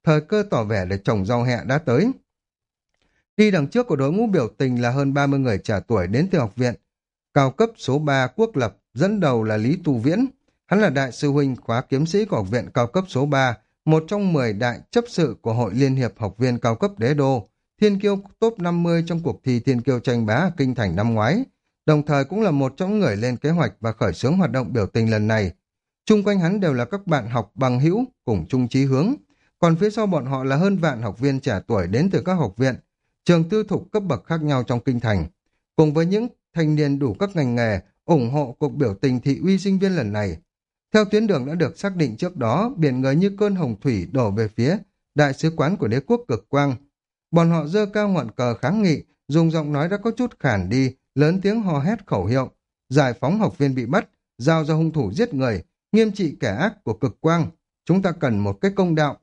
Speaker 1: thời cơ tỏ vẻ để trồng rau hẹ đã tới. Đi đằng trước của đội ngũ biểu tình là hơn ba mươi người trẻ tuổi đến từ học viện cao cấp số ba Quốc Lập, dẫn đầu là Lý Tu Viễn. Hắn là đại sư huynh khóa kiếm sĩ của học viện cao cấp số ba, một trong mười đại chấp sự của Hội Liên hiệp học viên cao cấp Đế Đô, thiên kiêu top năm mươi trong cuộc thi thiên kiêu tranh bá ở Kinh Thành năm ngoái, đồng thời cũng là một trong những người lên kế hoạch và khởi xướng hoạt động biểu tình lần này. Chung quanh hắn đều là các bạn học bằng hữu cùng chung chí hướng, còn phía sau bọn họ là hơn vạn học viên trẻ tuổi đến từ các học viện, trường tư thục cấp bậc khác nhau trong Kinh Thành, cùng với những thanh niên đủ các ngành nghề ủng hộ cuộc biểu tình thị uy sinh viên lần này. Theo tuyến đường đã được xác định trước đó, biển người như cơn hồng thủy đổ về phía đại sứ quán của đế quốc cực quang. Bọn họ giơ cao ngọn cờ kháng nghị, dùng giọng nói đã có chút khản đi, lớn tiếng hò hét khẩu hiệu, giải phóng học viên bị bắt, giao ra hung thủ giết người, nghiêm trị kẻ ác của cực quang. Chúng ta cần một cái công đạo.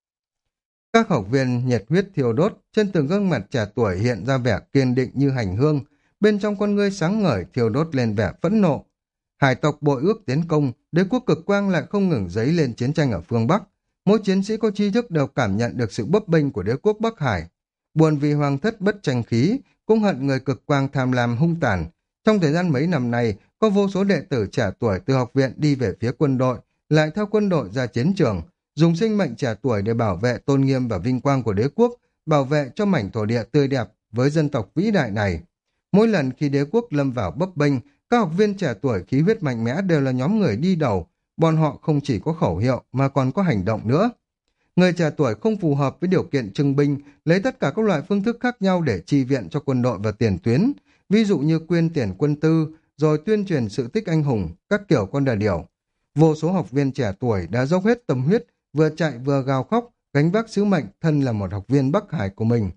Speaker 1: Các học viên nhiệt huyết thiêu đốt, trên từng gương mặt trẻ tuổi hiện ra vẻ kiên định như hành hương, bên trong con ngươi sáng ngời thiêu đốt lên vẻ phẫn nộ. Hải tộc bội ước tiến công, đế quốc cực quang lại không ngừng dấy lên chiến tranh ở phương Bắc. Mỗi chiến sĩ có tri thức đều cảm nhận được sự bấp bênh của đế quốc Bắc Hải. Buồn vì hoàng thất bất tranh khí, cũng hận người cực quang tham lam hung tàn. Trong thời gian mấy năm nay, có vô số đệ tử trẻ tuổi từ học viện đi về phía quân đội, lại theo quân đội ra chiến trường, dùng sinh mệnh trẻ tuổi để bảo vệ tôn nghiêm và vinh quang của đế quốc, bảo vệ cho mảnh thổ địa tươi đẹp với dân tộc vĩ đại này. Mỗi lần khi đế quốc lâm vào bấp bênh, các học viên trẻ tuổi khí huyết mạnh mẽ đều là nhóm người đi đầu, bọn họ không chỉ có khẩu hiệu mà còn có hành động nữa. Người trẻ tuổi không phù hợp với điều kiện trưng binh, lấy tất cả các loại phương thức khác nhau để chi viện cho quân đội và tiền tuyến, ví dụ như quyên tiền quân tư, rồi tuyên truyền sự tích anh hùng, các kiểu con đà điểu. Vô số học viên trẻ tuổi đã dốc hết tâm huyết, vừa chạy vừa gào khóc, gánh vác sứ mệnh thân là một học viên Bắc Hải của mình.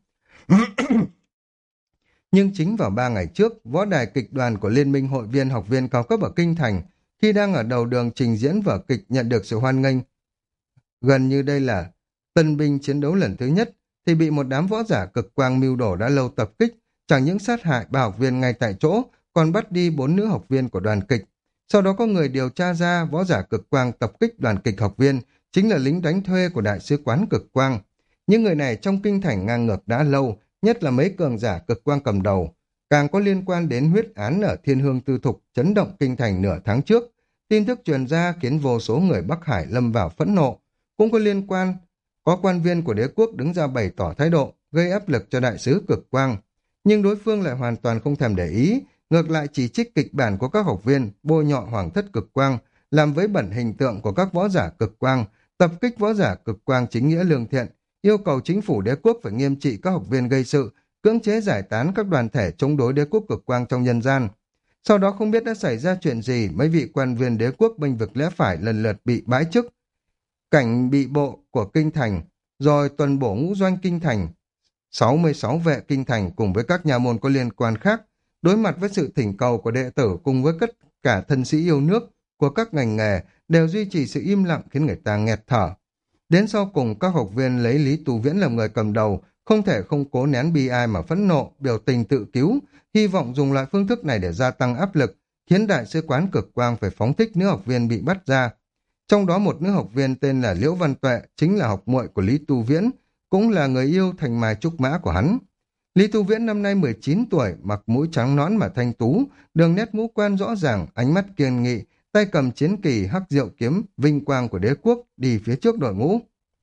Speaker 1: Nhưng chính vào ba ngày trước, võ đài kịch đoàn của Liên minh hội viên học viên cao cấp ở Kinh Thành, khi đang ở đầu đường trình diễn vở kịch nhận được sự hoan nghênh, gần như đây là tân binh chiến đấu lần thứ nhất, thì bị một đám võ giả cực quang mưu đồ đã lâu tập kích, chẳng những sát hại ba học viên ngay tại chỗ, còn bắt đi bốn nữ học viên của đoàn kịch. Sau đó có người điều tra ra võ giả cực quang tập kích đoàn kịch học viên chính là lính đánh thuê của đại sứ quán cực quang. Những người này trong Kinh Thành ngang ngược đã lâu, nhất là mấy cường giả cực quang cầm đầu, càng có liên quan đến huyết án ở Thiên Hương Tư Thục chấn động Kinh Thành nửa tháng trước. Tin tức truyền ra khiến vô số người Bắc Hải lâm vào phẫn nộ. Cũng có liên quan, có quan viên của đế quốc đứng ra bày tỏ thái độ, gây áp lực cho đại sứ cực quang. Nhưng đối phương lại hoàn toàn không thèm để ý, ngược lại chỉ trích kịch bản của các học viên, bôi nhọ hoàng thất cực quang, làm với bẩn hình tượng của các võ giả cực quang, tập kích võ giả cực quang chính nghĩa lương thiện, yêu cầu chính phủ đế quốc phải nghiêm trị các học viên gây sự, cưỡng chế giải tán các đoàn thể chống đối đế quốc cực quang trong nhân gian. Sau đó không biết đã xảy ra chuyện gì, mấy vị quan viên đế quốc bênh vực lẽ phải lần lượt bị bãi chức, cảnh bị bộ của Kinh Thành, rồi tuần bổ ngũ doanh Kinh Thành, sáu mươi sáu vệ Kinh Thành cùng với các nhà môn có liên quan khác, đối mặt với sự thỉnh cầu của đệ tử cùng với tất cả thân sĩ yêu nước của các ngành nghề đều duy trì sự im lặng khiến người ta nghẹt thở. Đến sau cùng các học viên lấy Lý Tu Viễn làm người cầm đầu, không thể không cố nén bi ai mà phẫn nộ, biểu tình tự cứu, hy vọng dùng loại phương thức này để gia tăng áp lực, khiến đại sứ quán cực quang phải phóng thích nữ học viên bị bắt ra. Trong đó một nữ học viên tên là Liễu Văn Tuệ, chính là học muội của Lý Tu Viễn, cũng là người yêu thành mai trúc mã của hắn. Lý Tu Viễn năm nay mười chín tuổi, mặc mũi trắng nõn mà thanh tú, đường nét ngũ quan rõ ràng, ánh mắt kiên nghị, tay cầm chiến kỳ hắc diệu kiếm, vinh quang của đế quốc, đi phía trước đội ngũ.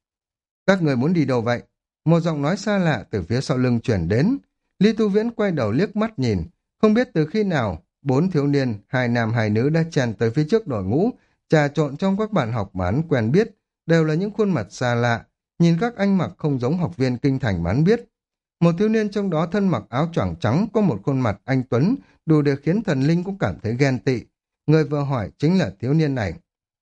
Speaker 1: Các người muốn đi đâu vậy? Một giọng nói xa lạ từ phía sau lưng chuyển đến. Lý Tu Viễn quay đầu liếc mắt nhìn, không biết từ khi nào, bốn thiếu niên, hai nam hai nữ đã chen tới phía trước đội ngũ, trà trộn trong các bạn học mà hắn quen biết, đều là những khuôn mặt xa lạ, nhìn các anh mặc không giống học viên Kinh Thành mà hắn biết. Một thiếu niên trong đó thân mặc áo choàng trắng có một khuôn mặt anh tuấn, đủ để khiến thần linh cũng cảm thấy ghen tị. Người vừa hỏi chính là thiếu niên này.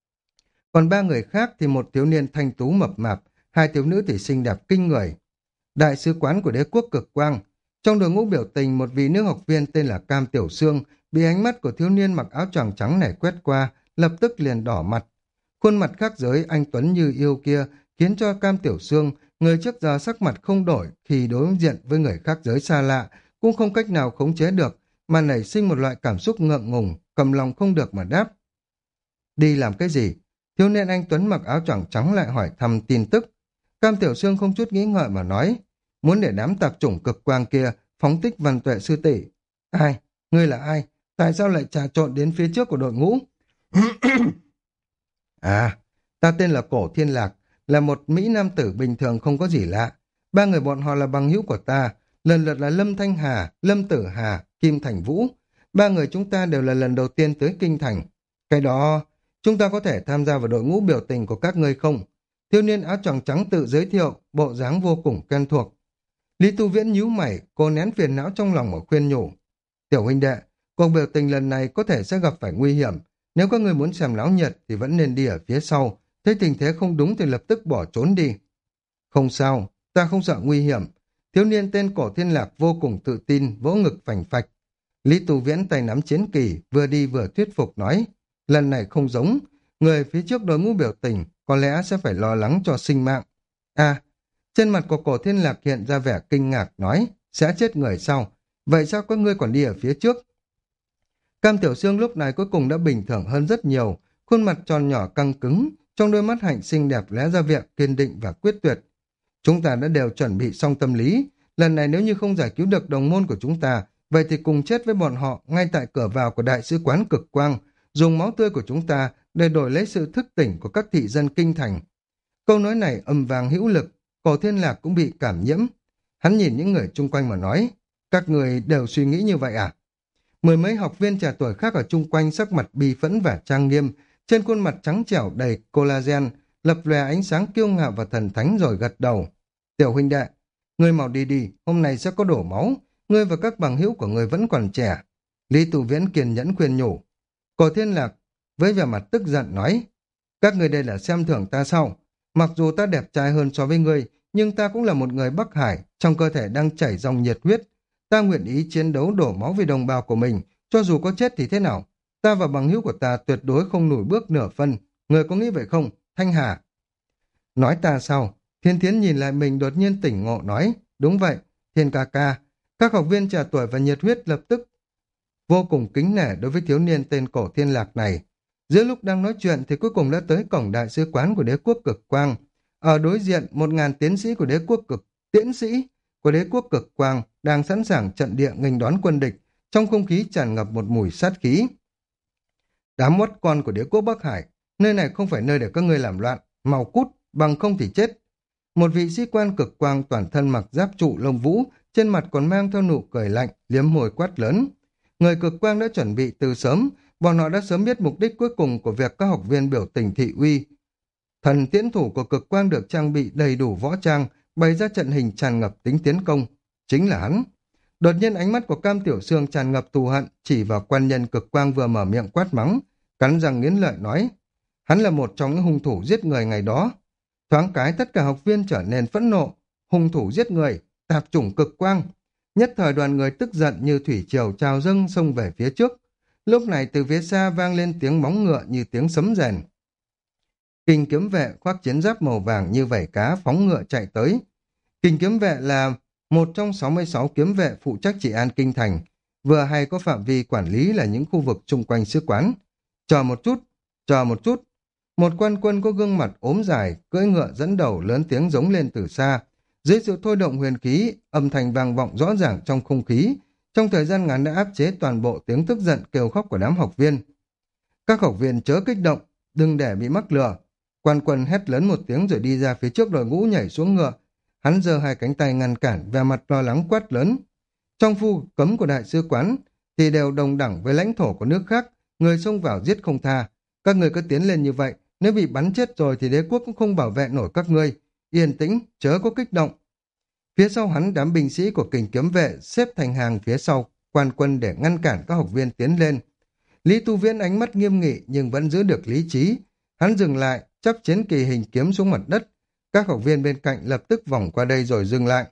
Speaker 1: Còn ba người khác thì một thiếu niên thanh tú mập mạp, hai thiếu nữ thì xinh đẹp kinh người. Đại sứ quán của đế quốc cực quang. Trong đội ngũ biểu tình, một vị nữ học viên tên là Cam Tiểu Sương bị ánh mắt của thiếu niên mặc áo choàng trắng này quét qua, lập tức liền đỏ mặt. Khuôn mặt khác giới anh tuấn như yêu kia khiến cho Cam Tiểu Sương, người trước giờ sắc mặt không đổi khi đối diện với người khác giới xa lạ, cũng không cách nào khống chế được, mà nảy sinh một loại cảm xúc ngượng ngùng, cầm lòng không được mà đáp. Đi làm cái gì? Thiếu niên anh tuấn mặc áo choàng trắng lại hỏi thăm tin tức. Cam Tiểu Sương không chút nghĩ ngợi mà nói, muốn để đám tạp chủng cực quang kia phóng thích Văn Tuệ sư tỷ. Ai? Ngươi là ai? Tại sao lại trà trộn đến phía trước của đội ngũ? À, ta tên là Cổ Thiên Lạc, là một Mỹ nam tử bình thường không có gì lạ. Ba người bọn họ là bằng hữu của ta, lần lượt là Lâm Thanh Hà, Lâm Tử Hà, Kim Thành Vũ. Ba người chúng ta đều là lần đầu tiên tới Kinh Thành. Cái đó, chúng ta có thể tham gia vào đội ngũ biểu tình của các ngươi không? Thiếu niên áo choàng trắng tự giới thiệu, bộ dáng vô cùng quen thuộc. Lý Tu Viễn nhíu mày, cô nén phiền não trong lòng mà khuyên nhủ. Tiểu huynh đệ, cuộc biểu tình lần này có thể sẽ gặp phải nguy hiểm. Nếu các người muốn xem náo nhiệt thì vẫn nên đi ở phía sau. Thấy tình thế không đúng thì lập tức bỏ trốn đi. Không sao, ta không sợ nguy hiểm. Thiếu niên tên Cổ Thiên Lạc vô cùng tự tin, vỗ ngực phành phạch. Lý Tu Viễn tay nắm chiến kỳ, vừa đi vừa thuyết phục nói. Lần này không giống, người phía trước đội ngũ biểu tình có lẽ sẽ phải lo lắng cho sinh mạng. À, trên mặt của Cổ Thiên Lạc hiện ra vẻ kinh ngạc nói, sẽ chết người sao? Vậy sao các ngươi còn đi ở phía trước? Cam Tiểu Sương lúc này cuối cùng đã bình thường hơn rất nhiều, khuôn mặt tròn nhỏ căng cứng, trong đôi mắt hạnh xinh đẹp lóe ra vẻ kiên định và quyết tuyệt. Chúng ta đã đều chuẩn bị xong tâm lý, lần này nếu như không giải cứu được đồng môn của chúng ta, vậy thì cùng chết với bọn họ ngay tại cửa vào của Đại sứ quán Cực Quang, dùng máu tươi của chúng ta để đổi lấy sự thức tỉnh của các thị dân kinh thành. Câu nói này âm vang hữu lực, Cổ Thiên Lạc cũng bị cảm nhiễm. Hắn nhìn những người chung quanh mà nói, các người đều suy nghĩ như vậy à? Mười mấy học viên trẻ tuổi khác ở chung quanh sắc mặt bi phẫn và trang nghiêm, trên khuôn mặt trắng trẻo đầy collagen, lập lòe ánh sáng kiêu ngạo và thần thánh rồi gật đầu. Tiểu huynh đệ, ngươi mau đi đi, hôm nay sẽ có đổ máu, ngươi và các bằng hữu của ngươi vẫn còn trẻ. Lý Tu Viễn kiên nhẫn khuyên nhủ. Cổ Thiên Lạc với vẻ mặt tức giận nói, các ngươi đây là xem thường ta sao? Mặc dù ta đẹp trai hơn so với ngươi, nhưng ta cũng là một người Bắc Hải, trong cơ thể đang chảy dòng nhiệt huyết. Ta nguyện ý chiến đấu đổ máu vì đồng bào của mình, cho dù có chết thì thế nào. Ta và bằng hữu của ta tuyệt đối không lùi bước nửa phân. Người có nghĩ vậy không, Thanh Hà? Nói ta sao? Thiên Thiến nhìn lại mình đột nhiên tỉnh ngộ nói, đúng vậy, Thiên ca ca. Các học viên trẻ tuổi và nhiệt huyết lập tức vô cùng kính nể đối với thiếu niên tên Cổ Thiên Lạc này. Giữa lúc đang nói chuyện thì cuối cùng đã tới cổng đại sứ quán của đế quốc Cực Quang. Ở đối diện, một ngàn tiến sĩ của đế quốc cực tiễn sĩ của đế quốc Cực Quang đang sẵn sàng trận địa nghênh đón quân địch, trong không khí tràn ngập một mùi sát khí. Đám mót con của đế quốc Bắc Hải, nơi này không phải nơi để các ngươi làm loạn, mau cút, bằng không thì chết. Một vị sĩ quan Cực Quang toàn thân mặc giáp trụ lông vũ, trên mặt còn mang theo nụ cười lạnh, liếm môi quát lớn. Người Cực Quang đã chuẩn bị từ sớm, bọn họ đã sớm biết mục đích cuối cùng của việc các học viên biểu tình thị uy. Thần tiễn thủ của Cực Quang được trang bị đầy đủ võ trang, bày ra trận hình tràn ngập tính tiến công. Chính là hắn. Đột nhiên ánh mắt của Cam Tiểu Sương tràn ngập thù hận, chỉ vào quan nhân Cực Quang vừa mở miệng quát mắng, cắn răng nghiến lợi nói. Hắn là một trong những hung thủ giết người ngày đó. Thoáng cái tất cả học viên trở nên phẫn nộ. Hung thủ giết người, tạp chủng Cực Quang. Nhất thời đoàn người tức giận như thủy triều trào dâng xông về phía trước. Lúc này từ phía xa vang lên tiếng móng ngựa như tiếng sấm rền. Kình kiếm vệ khoác chiến giáp màu vàng như vảy cá phóng ngựa chạy tới. Kình kiếm vệ là một trong sáu mươi sáu kiếm vệ phụ trách trị an kinh thành, vừa hay có phạm vi quản lý là những khu vực chung quanh sứ quán. Chờ một chút, chờ một chút. Một quan quân có gương mặt ốm dài, cưỡi ngựa dẫn đầu lớn tiếng giống lên từ xa. Dưới sự thôi động huyền khí, âm thanh vang vọng rõ ràng trong không khí, trong thời gian ngắn đã áp chế toàn bộ tiếng tức giận kêu khóc của đám học viên. Các học viên chớ kích động, đừng để bị mắc lừa. Quan quân hét lớn một tiếng rồi đi ra phía trước đội ngũ nhảy xuống ngựa. Hắn giơ hai cánh tay ngăn cản, vẻ mặt lo lắng quát lớn. Trong phu cấm của đại sứ quán thì đều đồng đẳng với lãnh thổ của nước khác, người xông vào giết không tha. Các người cứ tiến lên như vậy, nếu bị bắn chết rồi thì đế quốc cũng không bảo vệ nổi các ngươi. Yên tĩnh, chớ có kích động. Phía sau hắn đám binh sĩ của kình kiếm vệ xếp thành hàng phía sau quan quân để ngăn cản các học viên tiến lên. Lý Tu Viễn ánh mắt nghiêm nghị nhưng vẫn giữ được lý trí. Hắn dừng lại, chắp chiến kỳ hình kiếm xuống mặt đất. Các học viên bên cạnh lập tức vòng qua đây rồi dừng lại.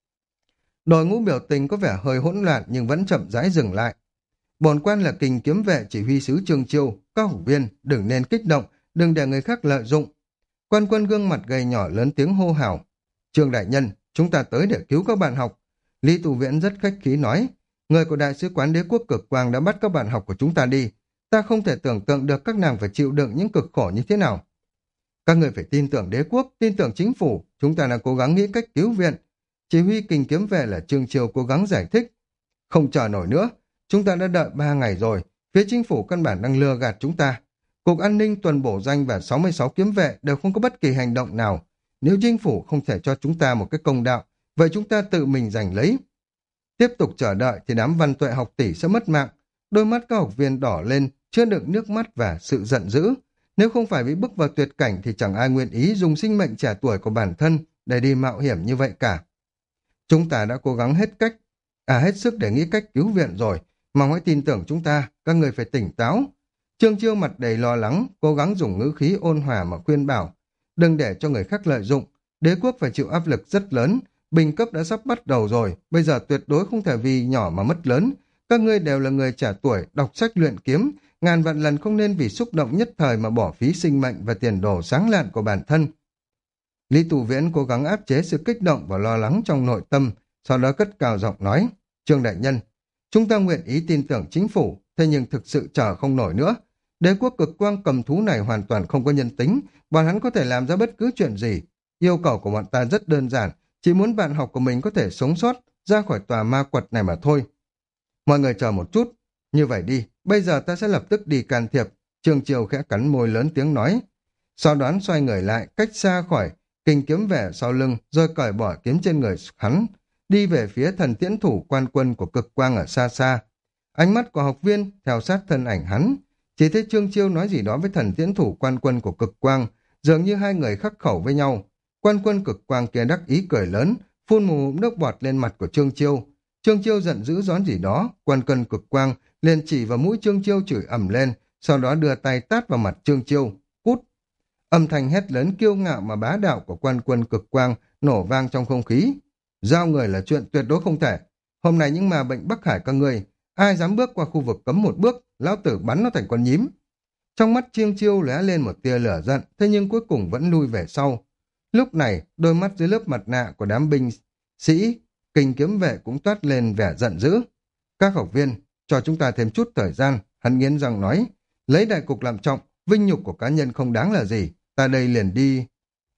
Speaker 1: Đội ngũ biểu tình có vẻ hơi hỗn loạn nhưng vẫn chậm rãi dừng lại. Bổn quan là kình kiếm vệ chỉ huy sứ Trương Chiêu, các học viên đừng nên kích động, đừng để người khác lợi dụng. Quan quân gương mặt gầy nhỏ lớn tiếng hô hào. Trương đại nhân, chúng ta tới để cứu các bạn học. Lý Tu Viễn rất khách khí nói, người của đại sứ quán đế quốc Cực Quang đã bắt các bạn học của chúng ta đi. Ta không thể tưởng tượng được các nàng phải chịu đựng những cực khổ như thế nào. Các người phải tin tưởng đế quốc, tin tưởng chính phủ, chúng ta đang cố gắng nghĩ cách cứu viện. Chỉ huy kình kiếm vệ là Trương Chiêu cố gắng giải thích. Không chờ nổi nữa, chúng ta đã đợi ba ngày rồi, phía chính phủ căn bản đang lừa gạt chúng ta. Cục An ninh, Tuần Bổ Danh và sáu mươi sáu kiếm vệ đều không có bất kỳ hành động nào. Nếu chính phủ không thể cho chúng ta một cái công đạo, vậy chúng ta tự mình giành lấy. Tiếp tục chờ đợi thì đám văn tuệ học tỷ sẽ mất mạng. Đôi mắt các học viên đỏ lên, chứa đựng nước mắt và sự giận dữ. Nếu không phải bị bức vào tuyệt cảnh thì chẳng ai nguyện ý dùng sinh mệnh trẻ tuổi của bản thân để đi mạo hiểm như vậy cả. Chúng ta đã cố gắng hết cách, à hết sức để nghĩ cách cứu viện rồi, mong hãy tin tưởng chúng ta, các người phải tỉnh táo. Trương Chiêu mặt đầy lo lắng, cố gắng dùng ngữ khí ôn hòa mà khuyên bảo. Đừng để cho người khác lợi dụng, đế quốc phải chịu áp lực rất lớn, bình cấp đã sắp bắt đầu rồi, bây giờ tuyệt đối không thể vì nhỏ mà mất lớn. Các ngươi đều là người trẻ tuổi, đọc sách luyện kiếm, ngàn vạn lần không nên vì xúc động nhất thời mà bỏ phí sinh mệnh và tiền đồ sáng lạn của bản thân. Lý Tù Viễn cố gắng áp chế sự kích động và lo lắng trong nội tâm, sau đó cất cao giọng nói, Trương đại nhân, chúng ta nguyện ý tin tưởng chính phủ, thế nhưng thực sự chờ không nổi nữa. Đế quốc cực quang cầm thú này hoàn toàn không có nhân tính, bọn hắn có thể làm ra bất cứ chuyện gì. Yêu cầu của bọn ta rất đơn giản, chỉ muốn bạn học của mình có thể sống sót ra khỏi tòa ma quật này mà thôi. Mọi người chờ một chút, như vậy đi, bây giờ ta sẽ lập tức đi can thiệp. Trương Chiêu khẽ cắn môi lớn tiếng nói. Sau đoán xoay người lại, cách xa khỏi kình kiếm vẻ sau lưng, rồi cởi bỏ kiếm trên người hắn, đi về phía thần tiễn thủ quan quân của cực quang ở xa xa. Ánh mắt của học viên theo sát thân ảnh hắn, chỉ thấy Trương Chiêu nói gì đó với thần tiễn thủ quan quân của cực quang, dường như hai người khắc khẩu với nhau. Quan quân cực quang kia đắc ý cười lớn, phun một ngụm nước bọt lên mặt của Trương Chiêu. Trương Chiêu giận dữ gión gì đó, quan quân cực quang liền chỉ vào mũi Trương Chiêu chửi ầm lên, sau đó đưa tay tát vào mặt Trương Chiêu, cút. Âm thanh hét lớn kiêu ngạo mà bá đạo của quan quân cực quang nổ vang trong không khí. Giao người là chuyện tuyệt đối không thể. Hôm nay những mà bệnh Bắc Hải các người, ai dám bước qua khu vực cấm một bước, lão tử bắn nó thành con nhím. Trong mắt Trương Chiêu lóe lên một tia lửa giận, thế nhưng cuối cùng vẫn lui về sau. Lúc này, đôi mắt dưới lớp mặt nạ của đám binh sĩ kình kiếm vệ cũng toát lên vẻ giận dữ. Các học viên, cho chúng ta thêm chút thời gian, hắn nghiến răng nói, lấy đại cục làm trọng, vinh nhục của cá nhân không đáng là gì, ta đây liền đi.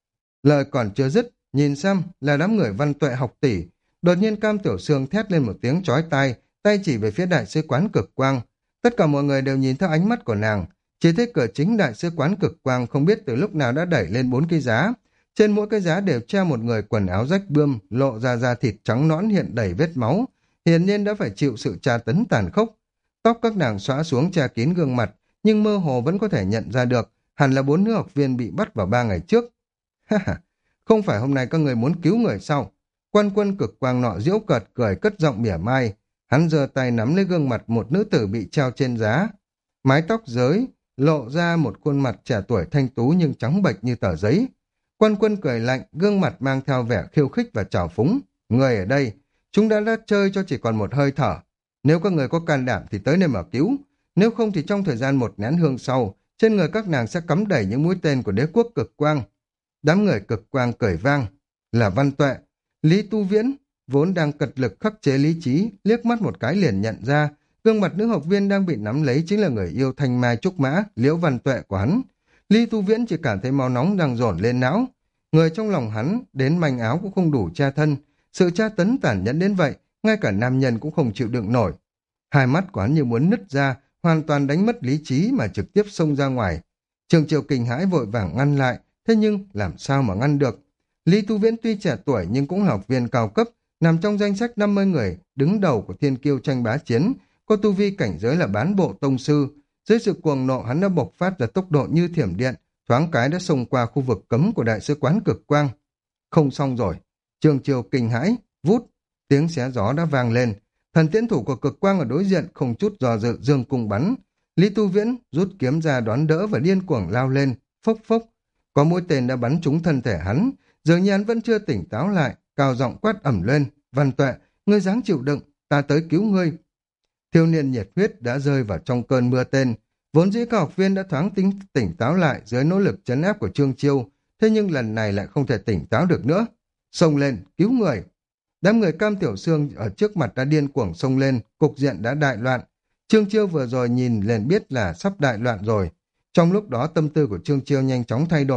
Speaker 1: Lời còn chưa dứt, nhìn xem là đám người văn tuệ học tỷ, đột nhiên Cam Tiểu Sương thét lên một tiếng chói tai, tay chỉ về phía đại sứ quán cực quang. Tất cả mọi người đều nhìn theo ánh mắt của nàng, chỉ thấy cửa chính đại sứ quán cực quang không biết từ lúc nào đã đẩy lên bốn cái giá. Trên mỗi cái giá đều treo một người quần áo rách bươm, lộ ra da thịt trắng nõn hiện đầy vết máu, hiển nhiên đã phải chịu sự tra tấn tàn khốc. Tóc các nàng xõa xuống che kín gương mặt, nhưng mơ hồ vẫn có thể nhận ra được, hẳn là bốn nữ học viên bị bắt vào ba ngày trước. Ha ha, không phải hôm nay các người muốn cứu người sao? Quan quân cực quang nọ giễu cợt cười cất giọng mỉa mai, hắn giơ tay nắm lấy gương mặt một nữ tử bị treo trên giá. Mái tóc rối, lộ ra một khuôn mặt trẻ tuổi thanh tú nhưng trắng bệch như tờ giấy. Quan quân cười lạnh, gương mặt mang theo vẻ khiêu khích và trào phúng. Người ở đây, chúng đã đã chơi cho chỉ còn một hơi thở. Nếu các người có can đảm thì tới nơi mà cứu. Nếu không thì trong thời gian một nén hương sau, trên người các nàng sẽ cắm đầy những mũi tên của đế quốc cực quang. Đám người cực quang cười vang. Là Văn Tuệ. Lý Tu Viễn, vốn đang cật lực khắc chế lý trí, liếc mắt một cái liền nhận ra, gương mặt nữ học viên đang bị nắm lấy chính là người yêu thanh mai trúc mã, Liễu Văn Tuệ của hắn. Lý Tu Viễn chỉ cảm thấy máu nóng đang dồn lên não. Người trong lòng hắn, đến manh áo cũng không đủ tra thân. Sự tra tấn tàn nhẫn đến vậy, ngay cả nam nhân cũng không chịu đựng nổi. Hai mắt của hắn như muốn nứt ra, hoàn toàn đánh mất lý trí mà trực tiếp xông ra ngoài. Trường Triều kinh hãi vội vàng ngăn lại, thế nhưng làm sao mà ngăn được. Lý Tu Viễn tuy trẻ tuổi nhưng cũng là học viên cao cấp, nằm trong danh sách năm mươi người đứng đầu của thiên kiêu tranh bá chiến, có tu vi cảnh giới là bán bộ tông sư. Dưới sự cuồng nộ hắn đã bộc phát ra tốc độ như thiểm điện, thoáng cái đã xông qua khu vực cấm của đại sứ quán cực quang. Không xong rồi. Trường Triều kinh hãi, vút, tiếng xé gió đã vang lên. Thần tiễn thủ của cực quang ở đối diện không chút dò dự dương cung bắn. Lý Tu Viễn rút kiếm ra đón đỡ và điên cuồng lao lên, phốc phốc. Có mũi tên đã bắn trúng thân thể hắn, dường như hắn vẫn chưa tỉnh táo lại, cao giọng quát ẩm lên. Văn Tuệ, ngươi dáng chịu đựng, ta tới cứu ngươi. Thiếu niên nhiệt huyết đã rơi vào trong cơn mưa tên. Vốn dĩ các học viên đã thoáng tính tỉnh táo lại dưới nỗ lực trấn áp của Trương Chiêu, thế nhưng lần này lại không thể tỉnh táo được nữa. Xông lên, cứu người. Đám người Cam Tiểu Sương ở trước mặt đã điên cuồng xông lên, cục diện đã đại loạn. Trương Chiêu vừa rồi nhìn liền biết là sắp đại loạn rồi. Trong lúc đó tâm tư của Trương Chiêu nhanh chóng thay đổi,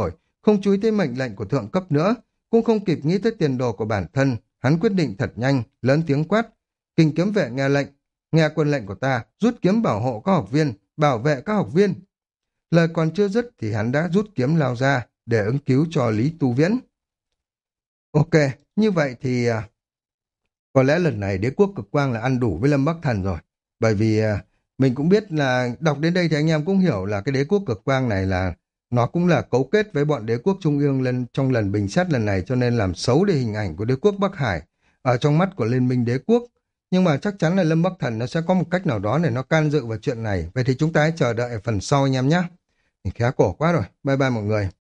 Speaker 1: không chú ý tới mệnh lệnh của thượng cấp nữa, cũng không kịp nghĩ tới tiền đồ của bản thân, hắn quyết định thật nhanh, lớn tiếng quát. Kình kiếm vệ nghe lệnh, nghe quân lệnh của ta, rút kiếm bảo hộ các học viên, bảo vệ các học viên. Lời còn chưa dứt thì hắn đã rút kiếm lao ra để ứng cứu cho Lý Tu Viễn. Ok, như vậy thì à, có lẽ lần này đế quốc cực quang là ăn đủ với Lâm Bắc Thần rồi. Bởi vì à, mình cũng biết là đọc đến đây thì anh em cũng hiểu là cái đế quốc cực quang này là nó cũng là cấu kết với bọn đế quốc trung ương lên trong lần bình xét lần này, cho nên làm xấu đi hình ảnh của đế quốc Bắc Hải ở trong mắt của liên minh đế quốc. Nhưng mà chắc chắn là Lâm Bắc Thần nó sẽ có một cách nào đó để nó can dự vào chuyện này. Vậy thì chúng ta hãy chờ đợi ở phần sau anh em nhé. Mình khá cổ quá rồi. Bye bye mọi người.